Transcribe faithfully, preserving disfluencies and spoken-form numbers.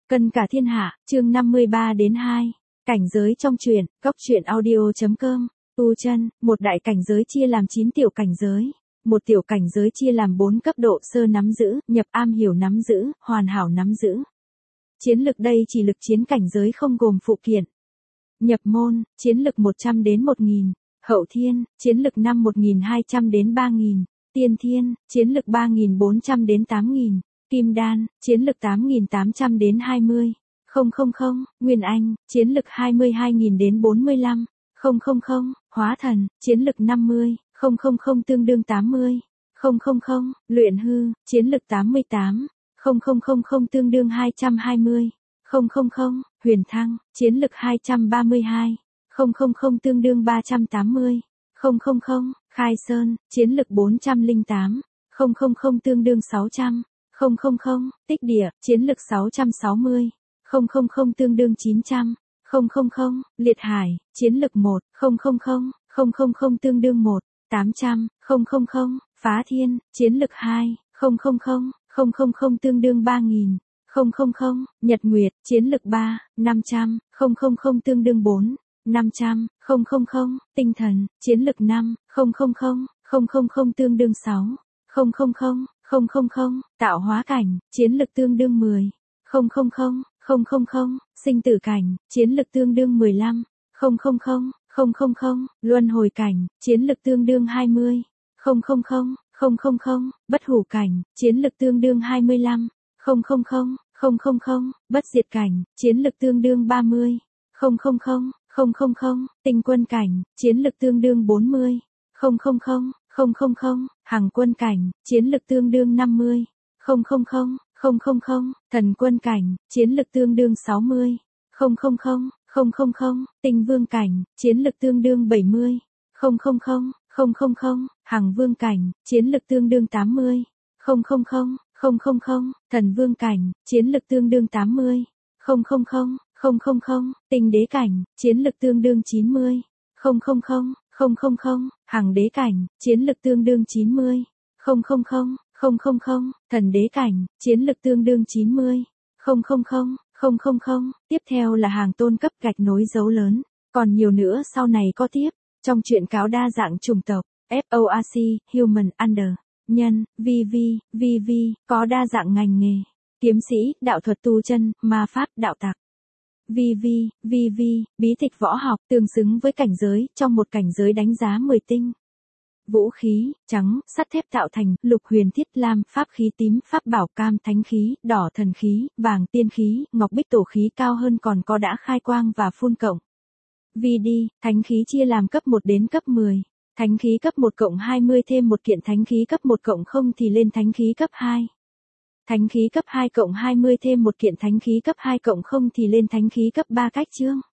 Cân cả thiên hạ, chương năm mươi ba đến hai. Cảnh giới trong truyện, góc truyện audio.com. Tu chân, một đại cảnh giới chia làm chín tiểu cảnh giới. Một tiểu cảnh giới chia làm bốn cấp độ: sơ nắm giữ, nhập am hiểu nắm giữ, hoàn hảo nắm giữ. Chiến lực đây chỉ lực chiến cảnh giới không gồm phụ kiện. Nhập môn, chiến lực một trăm đến một nghìn. Hậu thiên, chiến lực năm một nghìn hai trăm đến ba nghìn. Tiên thiên, chiến lực ba nghìn bốn trăm đến tám nghìn. Kim đan, chiến lực tám nghìn tám trăm đến hai mươi. Không không không, Nguyên Anh, chiến lực hai mươi hai nghìn đến bốn mươi lăm. Không không không, Hóa thần, chiến lực năm mươi. Không không không tương đương tám mươi. Không không không, Luyện hư, chiến lực tám mươi tám. Không không không không tương đương hai trăm hai mươi. Không không không, Huyền thăng, chiến lực hai trăm ba mươi hai. Không không không tương đương ba trăm tám mươi. Không không không, Khai sơn, chiến lực bốn trăm lẻ tám. Không không không tương đương sáu trăm. Không không không, Tích địa, chiến lực sáu trăm sáu mươi. Không không không tương đương chín trăm. Không không không, Liệt hải, chiến lực một. Không không không, không không không tương đương một. tám trăm. Không không không, Phá thiên, chiến lực hai. Không không không, không không không tương đương ba nghìn. Không không không, Nhật nguyệt, chiến lực ba. năm trăm. Không không không tương đương bốn. năm trăm. Không không không, Tinh thần, chiến lực năm. Không không không, không không không tương đương sáu. Không không không, không không không, Tạo hóa cảnh, chiến lực tương đương mười. Không không không, không không không, Sinh tử cảnh, chiến lực tương đương mười lăm. Không không không, không không không, Luân hồi cảnh, chiến lực tương đương hai mươi. Không không không, không không không, Bất hủ cảnh, chiến lực tương đương hai mươi lăm. Không không không, không không không, Bất diệt cảnh, chiến lực tương đương ba mươi. Không không không, không không không, Tinh quân cảnh, chiến lực tương đương bốn mươi. Không không không, không không không, Hằng quân cảnh, chiến lực tương đương năm mươi. Không không không, không không không, Thần quân cảnh, chiến lực tương đương sáu mươi. Không không không, không không không, Tinh vương cảnh, chiến lực tương đương bảy mươi. Không không không, không không không, Hằng vương cảnh, chiến lực tương đương tám mươi. Không không không, không không không, Thần vương cảnh, chiến lực tương đương tám mươi. Không không không, không không không, Tinh đế cảnh, chiến lực tương đương chín mươi. Không không không, không không không, Hằng đế cảnh, chiến lực tương đương chín mươi. Không không không, không không không, Thần đế cảnh, chiến lực tương đương chín mươi. Không không không, không không không, tiếp theo là hàng tôn cấp gạch nối dấu lớn, còn nhiều nữa sau này có tiếp. Trong truyện cáo đa dạng chủng tộc, FORC, Human, Under, Nhân, vê vê, vê vê, có đa dạng ngành nghề, kiếm sĩ, đạo thuật tu chân, ma pháp, đạo tặc. vê vê, vê vê, bí tịch võ học, tương xứng với cảnh giới, trong một cảnh giới đánh giá mười tinh. Vũ khí, trắng, sắt thép tạo thành, lục huyền thiết lam, pháp khí tím, pháp bảo cam, thánh khí, đỏ thần khí, vàng tiên khí, ngọc bích tổ khí cao hơn còn có đã khai quang và phun cộng. vê đê, thánh khí chia làm cấp một đến cấp mười. Thánh khí cấp một cộng hai mươi thêm một kiện thánh khí cấp một cộng không thì lên thánh khí cấp hai. Thánh khí cấp hai cộng hai mươi thêm một kiện thánh khí cấp hai cộng không thì lên thánh khí cấp ba cách chương.